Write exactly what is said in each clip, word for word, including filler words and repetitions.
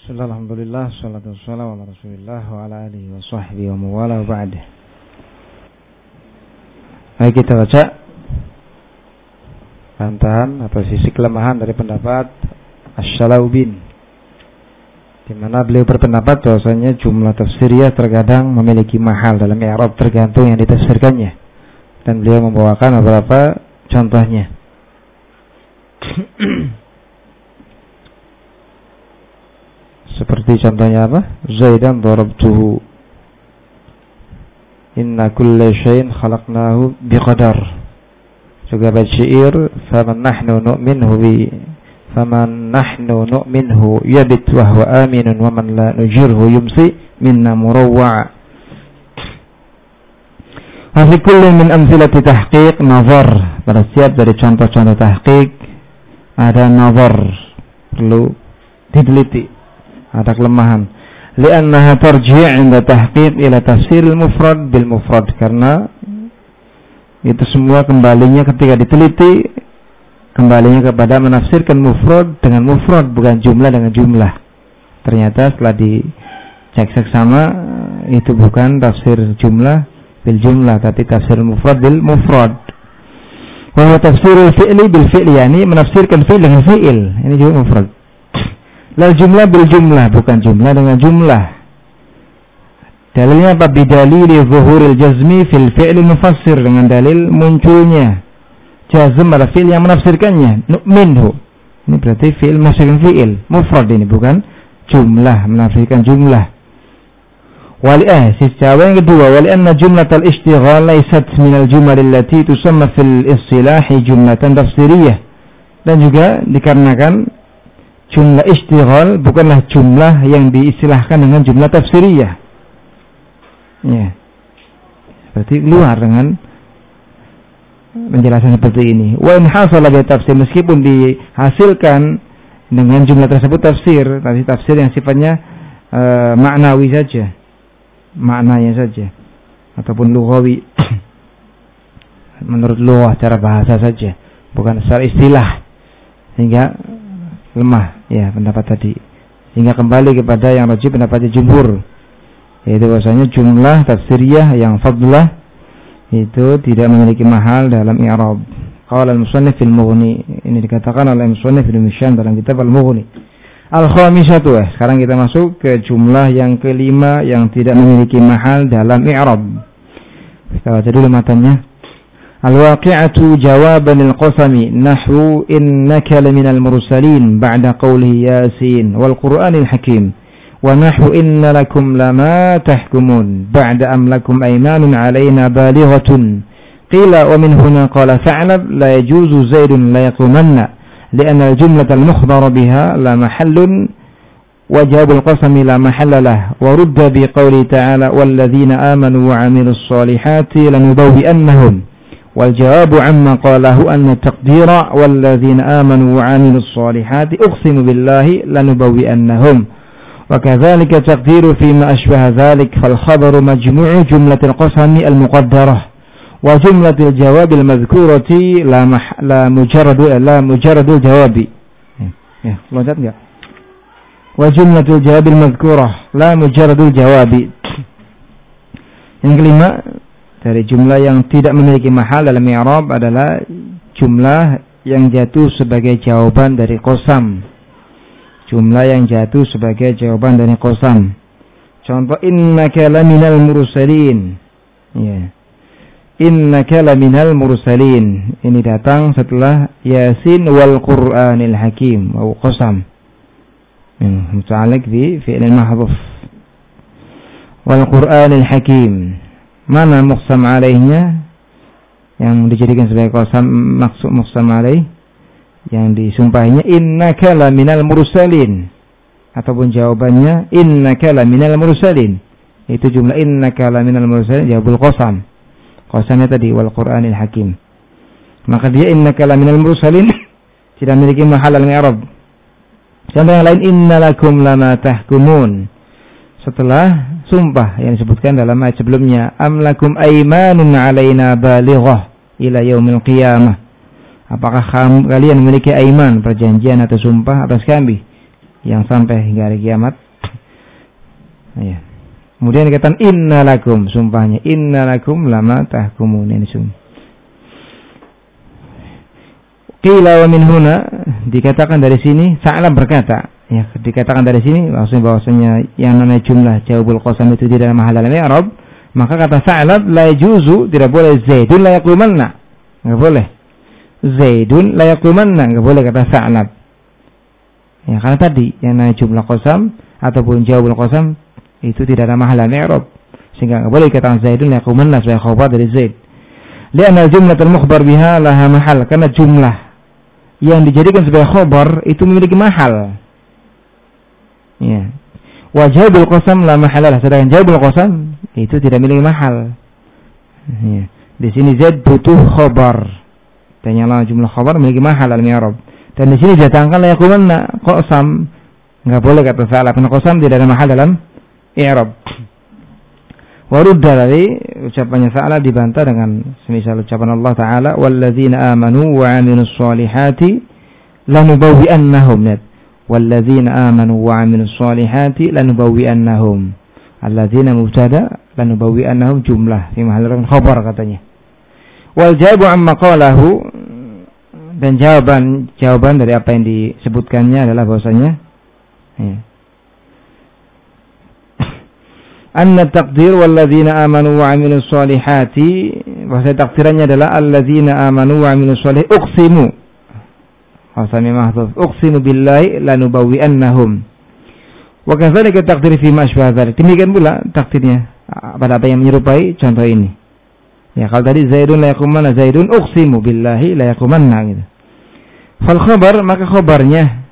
Bismillah, alhamdulillah, salatu wassalamu ala rasulillah wa ala alihi wa sahbihi wa mawala wa ba'd. Mari kita baca bantahan atau sisi kelemahan dari pendapat Asy-Syalaubin, di mana beliau berpendapat bahwasanya jumlah tafsiriyah terkadang memiliki mahal dalam i'rab tergantung yang ditafsirkannya, dan beliau membawakan beberapa contohnya. Seperti contohnya apa? Zaidan darabtuhu. Inna kulla syai'in khalaqnahu biqadar. Juga bait syair, faman nahnu nu'minhu bi faman nahnu nu'minhu yabit wa huwa aminun wa man la nujirhu yumsi minna murawwa'a. Wa fi kulli min amthilati tahqiq nazar. Pada setiap dari contoh-contoh tahqiq ada nazar, perlu diteliti, ada kelemahan. Li'annaha tarji' 'inda tahqiq ila tafsir al-mufrad bil mufrad, karena itu semua kembalinya ketika diteliti kembalinya kepada menafsirkan mufrad dengan mufrad, bukan jumlah dengan jumlah. Ternyata setelah dicek seksama itu bukan tafsir jumlah bil jumlah, tapi tafsir mufrad bil mufrad. Wa huwa tafsirul fi'li bil fi'li, yani menafsirkan fi'il dengan fi'il, ini juga mufrad. La jumlah bil jumlah, bukan jumlah dengan jumlah. Dalilnya apa? Bidalili zuhuril jazmi fil fi'li mufassir, dengan dalil munculnya jazm pada fi'il yang menafsirkannya. Nu'minhu, ini berarti fi'il menafsirkan fi'il, mufrad ini, bukan jumlah menafsirkan jumlah. Wali eh sisi yang kedua, wali anna jumlatal ishtighal laysat minal jumal allati tusamma fil istilahi jumlatan tafsiriyah, dan juga dikarenakan jumlah istighal bukanlah jumlah yang diistilahkan dengan jumlah tafsiriyah. Ya. Berarti luar dengan penjelasan seperti ini. Wa in hasala bi tafsir, meskipun dihasilkan dengan jumlah tersebut tafsir, tapi tafsir yang sifatnya e, maknawi saja, maknanya saja, ataupun lughawi menurut lughah, cara bahasa saja, bukan secara istilah, sehingga lemah ya pendapat tadi, sehingga kembali kepada yang rajih pendapatnya jumhur, yaitu bahwasanya jumlah tafsiriyah yang fadlah itu tidak memiliki mahal dalam i'rab. Qala al-musannif fil Mughni, ini dikatakan oleh musannif Ibnu Hisham dalam kitab al-Mughni. Al-khamisatu, sekarang kita masuk ke jumlah yang kelima yang tidak memiliki mahal dalam i'rab. Kita baca dulu matanya. Al-waqi'atu jawaban al-qasami nahwu innaka laminal mursalin ba'da qawlihi yasin wal qur'anil hakim wa nahwu inna lakum lama tahkumun ba'da am lakum aymanun alayna balighatun qila wa min huna qala fa'lab la yajuzu zaidun la yaqumanna li'anna al-jumlata al-mukhbara biha la mahallun wa jawab al-qasami la mahalla lah wa rudda bi qawli ta'ala walladhina amanu wa 'amilus solihati lanubawwi'annahum. والجواب عما قاله أن التقدير والذين آمنوا وعملوا الصالحات أقسم بالله لنبوئنهم وكذلك تقدير فيما أشبه ذلك فالخبر مجموع جملة القسم المقدرة وجملة الجواب المذكورة لا, مح... لا مجرد لا مجرد الجواب وجملة الجواب المذكورة لا مجرد الجواب. Yang kelima dari jumlah yang tidak memiliki mahal dalam i'rab adalah jumlah yang jatuh sebagai jawaban dari qasam. Jumlah yang jatuh sebagai jawaban dari qasam. Contoh innaka laminal mursalin. Ya. Innaka laminal mursalin. Ini datang setelah yasin wal qur'anil hakim atau qasam. Muta'alliq bi fi'il mahdhuf. Wal qur'anil hakim. Mana muqsam alaihnya yang dijadikan sebagai qasam, maksud muqsam alaih yang disumpahinya innaka laminal mursalin, ataupun jawabannya innaka laminal mursalin, itu jumlah innaka laminal mursalin jawabul qasam, qasamnya tadi wal qur'anil hakim. Maka dia innaka laminal mursalin tidak memiliki mahal dalam i'rab. Contoh yang lain innalakum lama tahkumun, setelah sumpah yang disebutkan dalam ayat sebelumnya, amlakum aymanun alaina balighah ila yaumil qiyamah, apakah kalian memiliki aiman, perjanjian atau sumpah atas kami yang sampai hingga hari kiamat. Ya. Kemudian dikatakan innalakum, sumpahnya innalakum lama tahkumun, ini sumpah. Qila wa min huna, dikatakan dari sini, Sa'lab berkata, ya, dikatakan dari sini maksudnya bahwasanya yang namanya jumlah jawabul qasam itu tidak ada mahal dalam i'rab, maka kata Sa'lab la yajuzu, tidak boleh Zaidun la yaqumanna, enggak boleh. Zaidun la yaqumanna, enggak boleh kata Sa'lab. Ya, karena tadi yang namanya jumlah qasam ataupun jawabul qasam itu tidak ada mahal dalam i'rab, sehingga enggak boleh dikatakan Zaidun la yaqumanna sebagai khabar dari Zaid. Lianna jumlatul mukhbar biha laha mahal, karena jumlah yang dijadikan sebagai khabar itu memiliki mahal. Ya. Wa jawabul qasam la mahalah, sedangkan jawabul qasam itu tidak memiliki mahal. Ya. Di sini Zaid butuh khabar, dan yang lain jumlah khabar memiliki mahal dalam i'rab. Dan di sini datangkan la yaqumanna qasam, enggak boleh kata salah karena qasam tidak ada mahal dalam i'rab. Warudda, dari ucapannya Sa'lab dibantah dengan semisal ucapan Allah Ta'ala walladzina amanu wa 'amilus solihati lanubawwi'annahum, walladzina amanu wa 'amilus solihati lanubawwi'annahum, alladzina mubtada lanubawwi'annahum jumlah fi mahall khabar katanya. Wal jawabu amma qalahu, dan jawaban jawaban dari apa yang disebutkannya adalah bahwasanya ya, anna taqdir walladzina amanu wa 'amilus solihati, bahasa takdirannya adalah alladzina amanu wa 'amilus solihati uqsimu, qasami mahdhuf, uqsimu billahi lanubawwi'annahum. Wa kadzalika taqdir fi ma asbaha dzalik, demikian pula takdirnya pada apa yang menyerupai contoh ini. Ya, kalau tadi Zaidun la yaqumanna, Zaidun uqsimu billahi la yaqumanna gitu. Fal khabar, maka khabarnya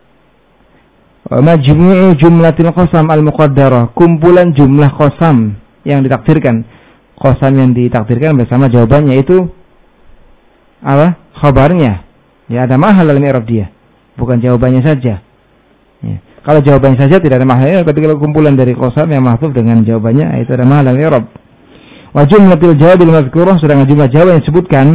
majmu'u jumlatil qasam al-muqaddarah, kumpulan jumlah qasam yang ditakdirkan. Qasam yang ditakdirkan bersama jawabannya itu apa? Khabarnya. Ya, ada mahal dalam i'rab dia, bukan jawabannya saja. Ya. Kalau jawabannya saja tidak ada mahal, tapi kalau kumpulan dari qasam yang mahdzuf dengan jawabannya itu ada mahal dalam i'rab. Wa jumlatil jawabil mazkurah, sedangkan jumlah jawaban yang disebutkan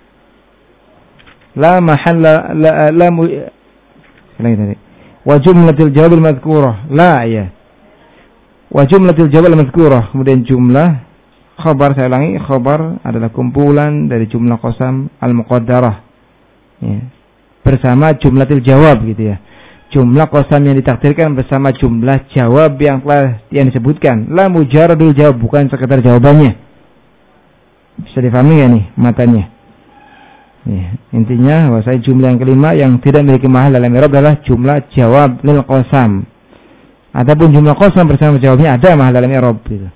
la mahalla la, la mu, lagi tadi. Wa jumlatil jawabil mazkurah la, ya. Wa jumlatil jawabil mazkurah, kemudian jumlah khabar, saya ulangi, khabar adalah kumpulan dari jumlah qasam al-muqaddarah, ya, bersama jumlatil jawab gitu ya. Jumlah qasam yang ditakdirkan bersama jumlah jawab yang telah yang disebutkan. La mujaradul jawab, bukan sekedar jawabannya. Bisa difahami ya nih matanya? Ya, intinya bahwa jumlah yang kelima yang tidak memiliki mahal dalam i'rab adalah jumlah jawab lil qasam. Adapun jumlah qasam bersama jawabnya ada mahal dalam i'rab gitu.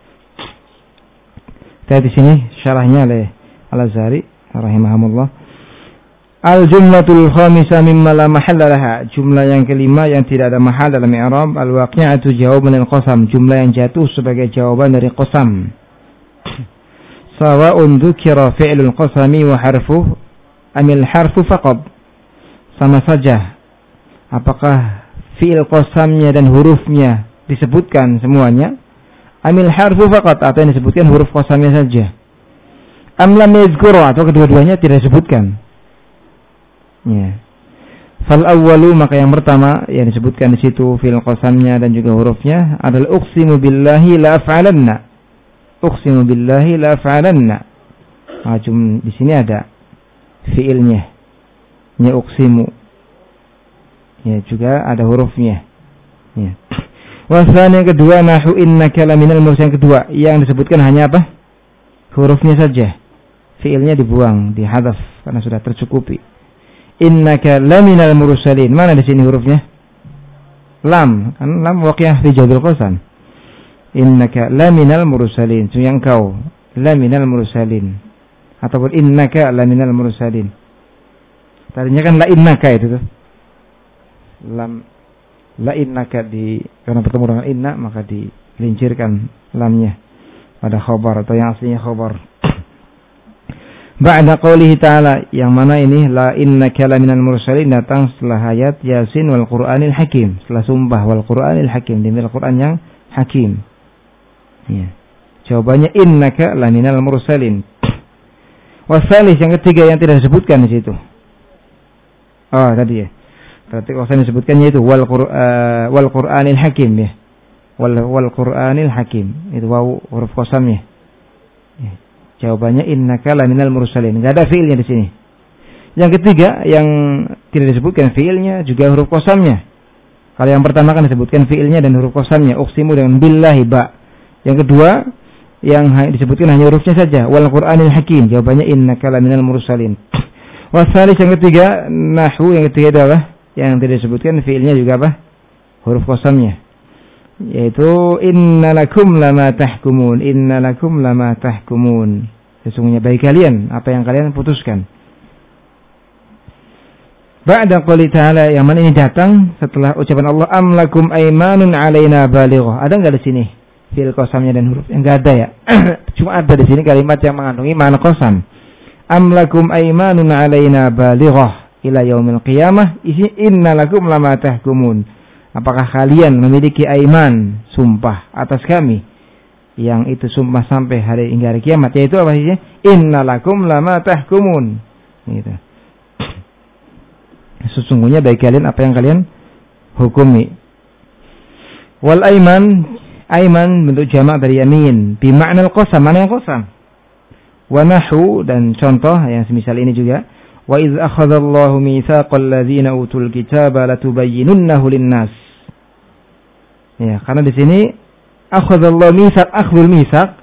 Kita di sini syarahnya oleh Al-Azhari rahimahumullah. Al-jumlatul khamisah mimma la mahalla laha, jumlah yang kelima yang tidak ada mahal dalam i'rab, al-waqi'atu jawaban lil qasam, jumlah yang jatuh sebagai jawaban dari qasam. Sawa'un dzukira fi'lul qasami wa harfuhu amil harfu faqad, sama saja apakah fi'il qasamnya dan hurufnya disebutkan semuanya, amil harfu faqad, atau yang disebutkan huruf qasamnya saja, am lam yadhkuru, atau kedua-duanya tidak disebutkan. Ya. Fal awwalu, maka yang pertama yang disebutkan di situ fi'il qasamnya dan juga hurufnya adalah uqsimu billahi la af'alanna, uqsimu billahi la af'alanna. Nah, cuma di sini ada fiilnya, ya uqsimu, ya juga ada hurufnya. Ya. Wasan yang kedua nahu innaka laminal mursalin, yang kedua yang disebutkan hanya apa? Hurufnya saja, fiilnya dibuang, dihadzaf karena sudah tercukupi. Innaka laminal mursalin, mana di sini hurufnya? Lam, kan lam waqi'ah fi jawabil qasam. Innaka laminal mursalin, itu yang kau laminal mursalin, ataupun innaka laminal mursalin. Tadinya kan la innaka itu tuh. Lam la innaka, di karena bertemu dengan inna maka dilincirkan lamnya pada khabar atau yang aslinya khabar. Ba'da qoulihi ta'ala, yang mana ini la innaka laminal mursalin datang setelah ayat Yasin wal Qur'anil Hakim, setelah sumpah wal Qur'anil Hakim, demi Al-Qur'an yang hakim. Ya. Jawabannya innaka laminal mursalin. Wasalis, yang ketiga yang tidak disebutkan di situ. Oh, tadi ya. Berarti qasam disebutkan yaitu wal uh, wal Qur'anil Hakim ya. Wal wal Qur'anil Hakim. Itu waw huruf qasamnya. Ya. Jawabannya innaka laminal mursalin. Enggak ada fiilnya di sini. Yang ketiga yang tidak disebutkan fiilnya juga huruf qasamnya. Kalau yang pertama kan disebutkan fiilnya dan huruf qasamnya, uqsimu dengan billahi ba. Yang kedua yang disebutkan hanya hurufnya saja, wal Qur'anil Hakim. Jawabannya innaka laminal mursalin. Wasalis yang ketiga, nahwu yang ketiga adalah yang tidak disebutkan fiilnya juga apa? Huruf qasamnya. Yaitu innalakum lama tahkumun, innalakum lama tahkumun. Sesungguhnya bagi kalian apa yang kalian putuskan. Ba'da qouli ta'ala, yang mana ini datang setelah ucapan Allah, am lakum aymanun alaina balighah. Ada enggak di sini fiil qasamnya dan huruf? Enggak ada ya. Cuma ada di sini kalimat yang mengandungi makna qasam. Am lakum aymanun alaina balighah ila yaumil qiyamah, isi inna lakum lama tahkumun. Apakah kalian memiliki aiman, sumpah atas kami, yang itu sumpah sampai hari hingga hari kiamat, yaitu apa sih? Inna lakum lama tahkumun. Gitu. Sesungguhnya bagi kalian apa yang kalian hukumi. Wal aiman, aiman bentuk jamak dari yamin, bi ma'nal qasam, mana yang qasam. Wa nahu, dan contoh yang semisal ini juga, wa idz akhadallahu mitsaqal ladzina utul kitaba latubayyinunnahu lin-nas. Ya, karena di sini akhadallahu mitsaq, akhdul mitsaq,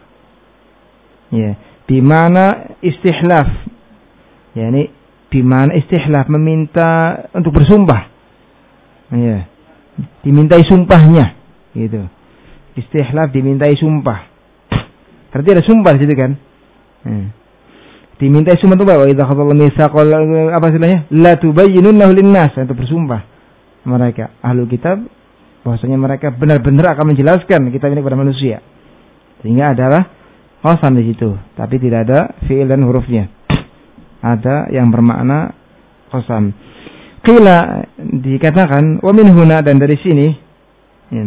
ya, bi ma'na istihlaf. yakni di mana istihlaf, meminta untuk bersumpah. Ya. Dimintai sumpahnya, gitu. Istihlaf dimintai sumpah. Berarti ada sumpah di situ kan? Hmm. Dimintai sumpah itu bahwa idza khadallahu mitsaqal apa istilahnya? La tubayyinunnahu lin-nas, untuk bersumpah mereka ahlul kitab bahwasanya mereka benar-benar akan menjelaskan kitab ini kepada manusia. Sehingga adalah qasam di situ, tapi tidak ada fi'il dan hurufnya. Ada yang bermakna qasam. Qila, dikatakan wa min huna, dan dari sini ya.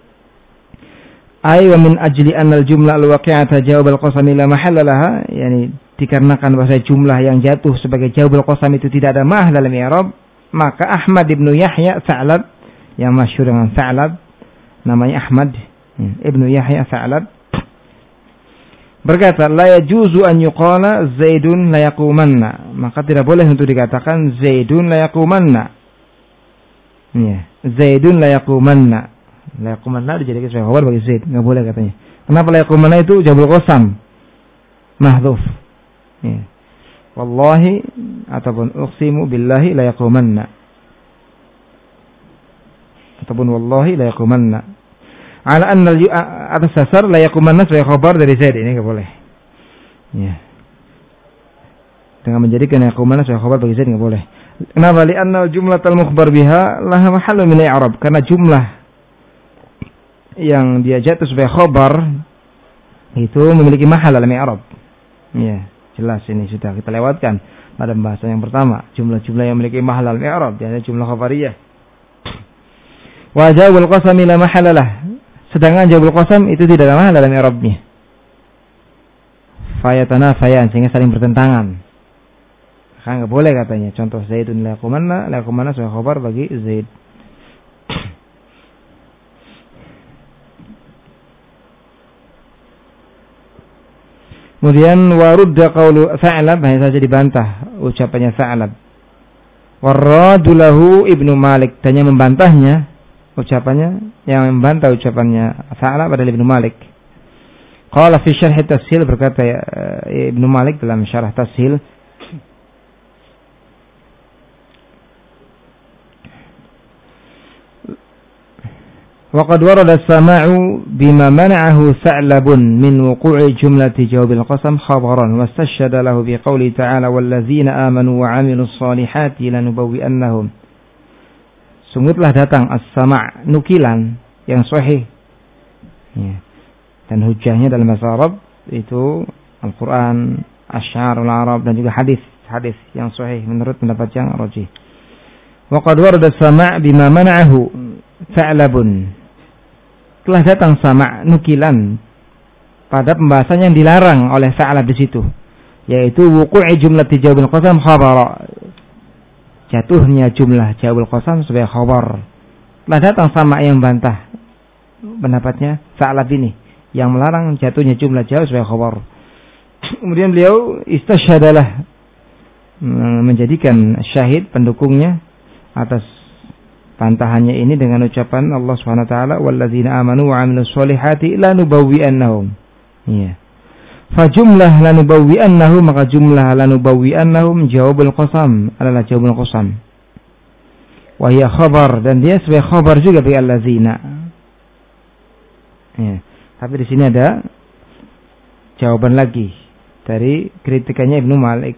Ay wa min ajli anna al-jumla al-waqi'ata jawab al-qasam la mahalla laha, yani dikarenakan bahasa jumlah yang jatuh sebagai jawab al-qasam itu tidak ada mahal dalam i'rab, maka Ahmad ibnu Yahya Sa'lab, yang masyhur dengan Sa'lab, namanya Ahmad ya, ibnu Yahya Sa'lab, berkata, la yajuzu an yuqala Zaidun la yaqumanna, maka tidak boleh untuk dikatakan Zaidun la yaqumanna. Ya, Zaidun la yaqumanna. La yaqumanna dijadikan sebagai khabar bagi Zaid, enggak boleh katanya. Kenapa la yaqumanna itu jawabul qasam mahdhuf. Ya. Wallahi ataupun uqsimu billahi la yaqumanna. Ataupun wallahi la yaqumanna. Ala anna atas dasar la yaqumanna sebagai khabar dari Zaid, ini enggak boleh. Ya. Dengan menjadikan yaqumanna sebagai khabar bagi Zaid enggak boleh. Kenapa? Li anna jumlatal mukhbar biha laha mahallu min i'rab, karena jumlah yang dia jatuh sebagai khabar itu memiliki mahal dalam i'rab. Ya, jelas ini sudah kita lewatkan pada pembahasan yang pertama, jumlah-jumlah yang memiliki mahal dalam i'rab, yaitu jumlah khabariyah. Wa jawabul qasami la mahalalah, sedangkan jawabul qasam itu tidak ada mahal dalam i'rabnya. Fayatanafayan, sehingga saling bertentangan. Kan enggak boleh katanya. Contoh Zaidun la yaqumanna, la yaqumanna sebagai khabar bagi Zaid. Kemudian warudda qaulu Sa'lab, hanya saja dibantah ucapannya Sa'lab. Warradu lahu Ibnu Malik, dan yang membantahnya ucapannya, yang membantah ucapannya Sa'lab adalah Ibnu Malik. Qala fi syarh Tashil, berkata ya, Ibnu Malik dalam syarah Tashil, وقد ورد السماع بما منعه ثعلب من وقوع جملة جواب القسم خبرا واستشهد له بقوله تعالى والذين آمنوا وعملوا الصالحات لنبوئنهم. Sungguh telah datang as-sama', nukilan yang sahih ya. Dan hujahnya dalam bahasa Arab itu Al-Quran, Asy'arul Arab, dan juga hadis hadis yang sahih menurut pendapat yang rajih. وقد ورد السماع بما منعه ثعلب, telah datang sama' nukilan pada pembahasan yang dilarang oleh Sa'lab di situ, yaitu wuqu'i jumlati jawabil qasam khabara, jatuhnya jumlah jawabul qasam sebagai khabar. Telah datang sama yang membantah pendapatnya Sa'lab ini yang melarang jatuhnya jumlah jawab sebagai khabar. Kemudian beliau istasyhadalah, menjadikan syahid pendukungnya atas bantahannya ini dengan ucapan Allah Subhanahu wa taala, walladzina amanu wa 'amilus solihati lanubawwi'annahum. Iya. Fa jumlah lanubawwi'annahum, maka jumlah lanubawwi'annahum jawabul qasam adalah jawabul qasam. Wa hiya khabar, dan dia sebagai khabar juga bagi alladzina. Iya. Tapi di sini ada jawaban lagi dari kritikannya Ibnu Malik.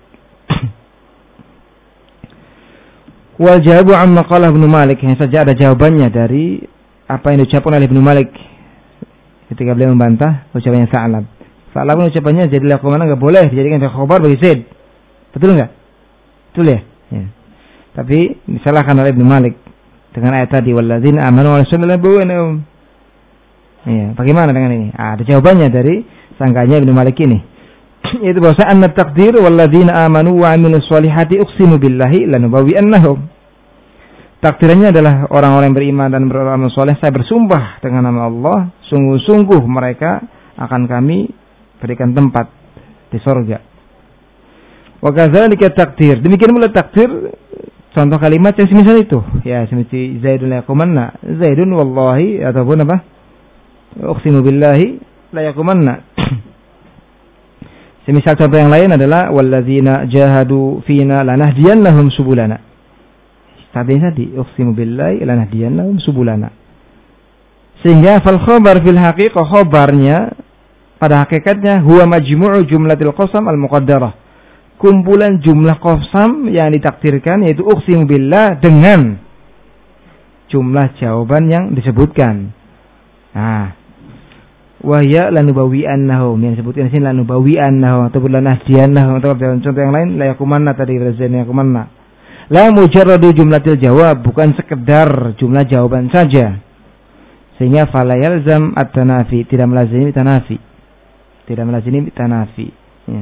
Wal jawabu amma qala Ibnu Malik, hanya saja ada jawabannya dari apa yang diucapkan oleh Ibnu Malik ketika beliau membantah ucapannya Sa'lab. Sa'lab ucapannya jadi laku mana enggak boleh dijadikan khabar bagi Zaid. Betul enggak? Betul ya? Ya. Tapi disalahkan oleh Ibnu Malik dengan ayat tadi walladzina amanu wa sallallahu. Ya, bagaimana dengan ini? Ah, ada jawabannya dari sangkanya Ibnu Malik ini. Yaitu bahwa anna taqdir walladzina amanu wa 'amilus solihati uqsimu billahi lanubawwi'annahum. Takdirannya adalah orang-orang yang beriman dan beramal soleh, saya bersumpah dengan nama Allah, sungguh-sungguh mereka akan kami berikan tempat di surga. Wa kadzalika takdir, demikian pula takdir contoh kalimat yang semisal itu, ya seperti Zaidun la yaqumanna, Zaidun wallahi, ataupun apa? Uqsimu billahi la yaqumanna. Semisal contoh yang lain adalah walladzina jahadu fina lanahdiyannahum subulana. Tadi tadi uqsimu billahi lanahdiyannahum subulana. Sehingga fal khabar fil haqiqah, khabarnya pada hakikatnya huwa majmu'u jumlatil qasam al muqaddarah. Kumpulan jumlah qasam yang ditakdirkan, yaitu uqsimu billah dengan jumlah jawaban yang disebutkan. Nah, wahya lanubawwi'annahum, yang disebutkan di sini lanubawwi'annahum atau lanahdiyannahum, atau dalam contoh yang lain la yakumanna tadi razana yakumanna. La mujarradu jumlatil jawab, bukan sekedar jumlah jawaban saja. Sehingga fala yalzam at-tanafi, tidak melazimi tanafi. Tidak melazimi tanafi. Ya.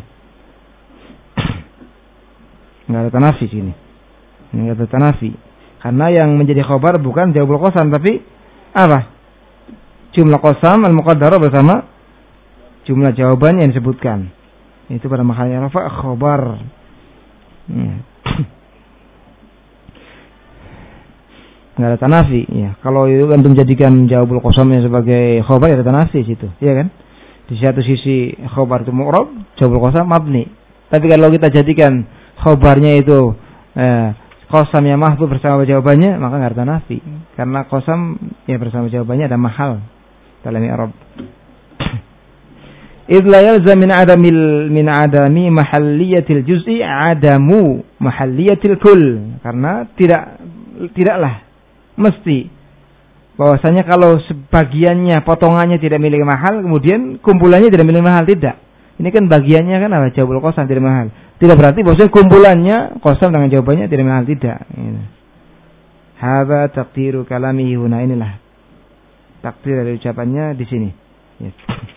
Enggak ada tanafi sini. Enggak ada tanafi. Karena yang menjadi khabar bukan jawabul qasam, tapi apa? Jumlah qasam al-muqaddarah bersama jumlah jawaban yang disebutkan. Itu pada makhluknya rafa' khabar. Ya. Enggak ada tanafi, ya. Kalau itu kan menjadikan jawabul qasamnya sebagai khabar, ya ada tanafi situ, ya kan? Di satu sisi khabar itu mu'rab, jawabul qasam mabni. Tapi kalau kita jadikan khabarnya itu eh, qasam yang mahdhuf bersama jawabannya, maka enggak ada tanafi. Karena qasam ya bersama jawabannya ada mahal dalam i'rab. Idz la yalzam min adamil min adami mahalliyatil juz'i adamu mahalliyatil kull. Karena tidak tidaklah mesti bahwasanya kalau sebagiannya, potongannya tidak milik mahal, kemudian kumpulannya tidak milik mahal, tidak. Ini kan bagiannya kan apa? Jawabul qasam tidak mahal. Tidak berarti bahwasanya kumpulannya qasam dengan jawabannya tidak mahal, tidak. Hadza taqdiru kalamihi huna, inilah takdir dari ucapannya di sini. Ya.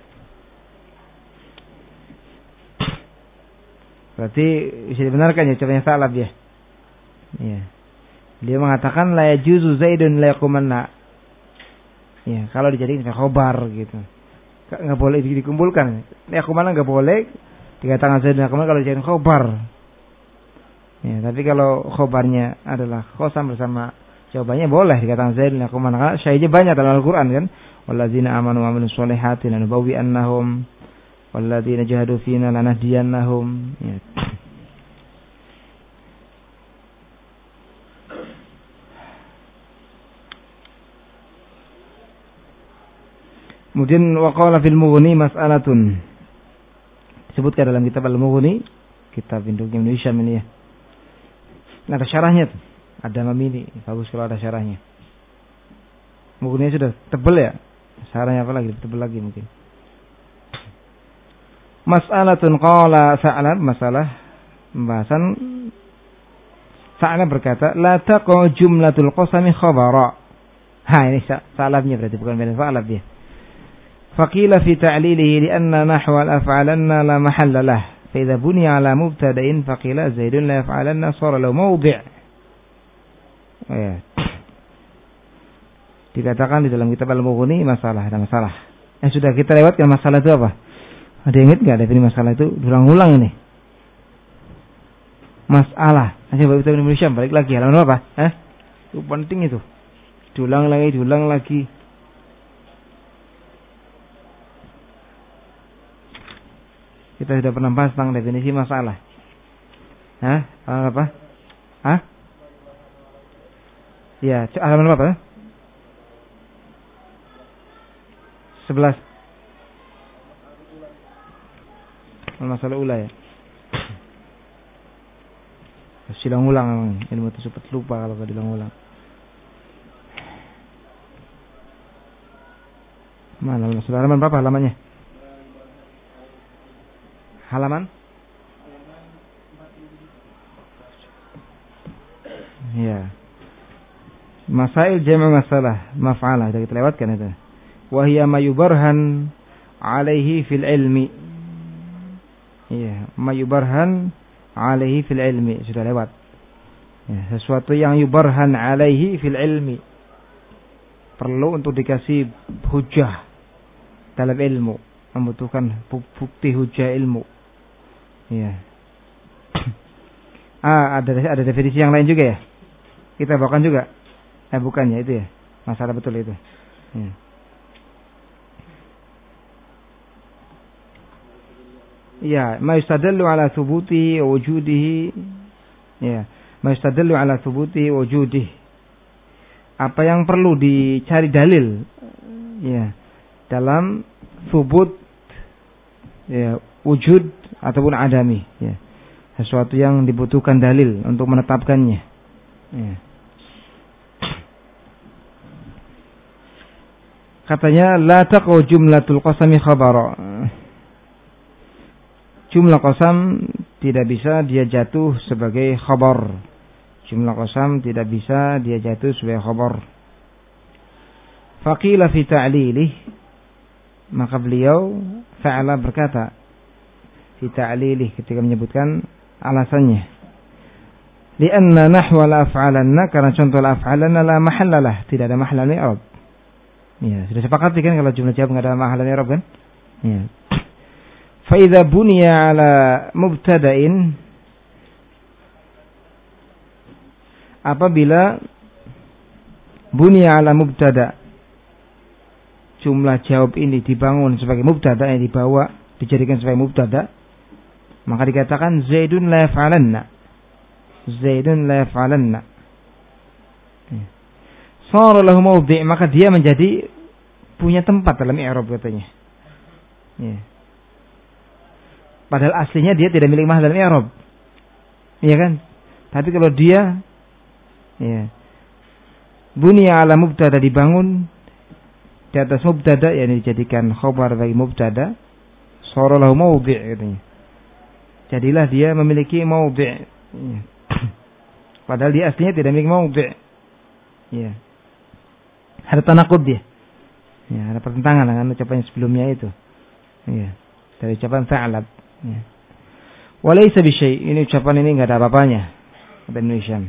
Berarti bisa dibenarkan ya ucapannya Sa'lab ya. Ya. Dia mengatakan la yajuzu Zaidun la yaqumanna. Ya, kalau dijadikan khabar gitu. Enggak boleh dikumpulkan. La yaqumanna enggak boleh dikatakan Zaidun la yaqumanna kalau dijadikan khabar. Ya, tapi kalau khabarnya adalah qasam bersama jawabannya boleh dikatakan Zaidun la yaqumanna. Karena syahidnya banyak dalam Al-Qur'an kan. Walladzina amanu wa amilus solihati lanubawwi'annahum walladzina jahadu fina lanahdiyannahum. Ya. Kemudian waqala fil Mughni mas'alatun. Disebutkan dalam kitab Al-Mughni, kitab induk Indonesia ini ya. Nah, ada syarahnya tuh. Ada memini, bagus kalau ada syarahnya. Mughni sudah tebal ya. Syarahnya apa lagi? Tebal lagi mungkin. Mas'alatun qala Sa'lab, masalah pembahasan Sa'lab berkata, la taqu jumlatul qasami khabara. Ha, ini Sa'labnya berarti bukan benar Sa'lab ya. فقيل في تعليله لأن نحو الأفعالن لا محل له فإذا بني على مبتدأ فقيل زيد لا يفعلن صار له موضع Oh, ya. Dikatakan di dalam kitab Al-Mughni masalah, ada masalah. Eh sudah kita lewatkan masalah itu apa? Ada yang ingat nggak definisi masalah itu? Ulang-ulang ini. Masalah. Aja Bapak Ibnu Indonesia balik lagi halaman apa? Eh? Itu penting itu. Diulang lagi, diulang lagi. Kita sudah pernah bahas tentang definisi masalah. Hah? Halaman apa? Hah? Ya, halaman apa? sebelas. Masalah ula ya. Silang ulang ilmu itu cepat lupa kalau enggak diulang-ulang. Mana masalah halaman berapa halamannya? Halaman? Ya. Masail jama' masalah maf'alah sudah kita lewatkan itu. Wa hiya ma yubarhan alaihi fil ilmi. Iya, ma yubarhan alaihi fil ilmi sudah lewat. Ya, sesuatu yang yubarhan alaihi fil ilmi. Perlu untuk dikasih hujah dalam ilmu, membutuhkan bukti hujah ilmu. Iya. Ah, ada ada definisi yang lain juga ya? Kita bawakan juga. Eh bukannya itu ya. Masalah betul itu. Ya. Ya, ma yustadallu ala thubuti wujudihi. Ya, ma yustadallu ala thubuti wujudihi. Apa yang perlu dicari dalil ya dalam thubut ya wujud ataupun adami ya. Sesuatu yang dibutuhkan dalil untuk menetapkannya. Ya. Katanya la taqau jumlatul qasami khabara. Jumlah qasam tidak bisa dia jatuh sebagai khabar. Jumlah qasam tidak bisa dia jatuh sebagai khabar. Faqila fi ta'lilih, maka beliau Fa'ala berkata fi ta'lilih ketika menyebutkan alasannya. Lianna nahwa al-af'alanna, karena contoh al-af'alanna la mahallalah, tidak ada mahallal i'rab. Ya, sudah sepakati kan kalau jumlah jawab enggak ada mahallal i'rab kan? Ya. Fa idza buniya ala mubtada'in, apabila buniya ala mubtada, jumlah jawab ini dibangun sebagai mubtada, yang dibawa dijadikan sebagai mubtada, maka dikatakan Zaidun la yaf'alanna. Zaidun la yaf'alanna. Sara lahu mawdi', maka dia menjadi punya tempat dalam i'rab katanya. Ya. Padahal aslinya dia tidak milik mahal dalam i'rab. Iya kan? Tapi kalau dia ya bunya ala mubtada, dibangun di atas mubtada, yang dijadikan khabar bagi mubtada, sara lahu mawdi' katanya. Jadilah dia memiliki mawdi'. Ya. Padahal dia aslinya tidak memiliki mawdi'. Ya. Ada tanaqud dia. Ya, ada pertentangan dengan ucapan sebelumnya itu. Ya. Dari ucapan fa'alab. Ya. Walaysa bi syai', ini ucapan ini enggak ada apa-apanya. Kata Indonesia.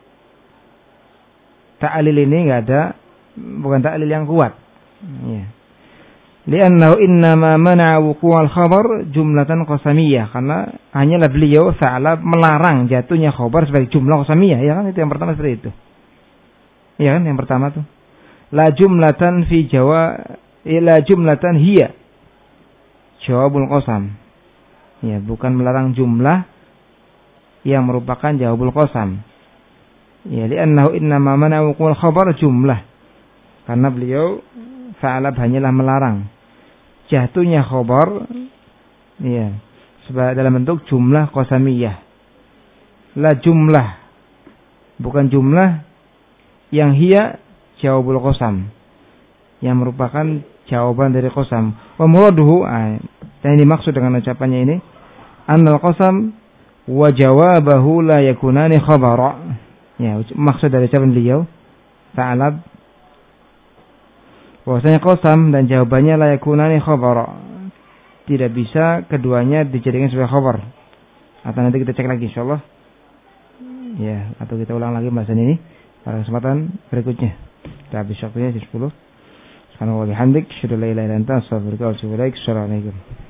Ta'lil ini enggak ada, bukan ta'lil yang kuat. Ya. Li'annahu innama mana'a wuqu'al khabar jumlatan qasamiyah, karena hanyalah beliau Fa'alab melarang jatuhnya khabar sebagai jumlah qasamiyah, ya kan? Itu yang pertama seperti itu. Ya kan yang pertama tuh. La jumlatan fi jawa ila jumlatan hiya jawabul qasam. Ya, bukan melarang jumlah yang merupakan jawabul qasam. Ya, li'annahu innama mana'a wuqu'al khabar jumlah. Karena beliau Fa'alab hanyalah melarang jatuhnya khabar ya sebagai dalam bentuk jumlah qasamiyah. La jumlah, bukan jumlah yang hiya jawabul qasam, yang merupakan jawaban dari qasam. Wa muraduhu, dan ini maksud dengan ucapannya ini, annal qasam wa jawabahu la yakunani khabara. Ya, maksud dari ucapan beliau Fa'alab, bahwasanya qasam dan jawabannya la yakunani khabara, tidak bisa keduanya dijadikan sebagai khabar. Atau nanti kita cek lagi insyaallah. Ya, atau kita ulang lagi bahasan ini. pada kesempatan berikutnya. Kita habis waktunya jam sepuluh. Subhanallah wa bihamdik, asyhadu an la ilaha illa anta, astaghfiruka wa atubu ilaik. Assalamualaikum.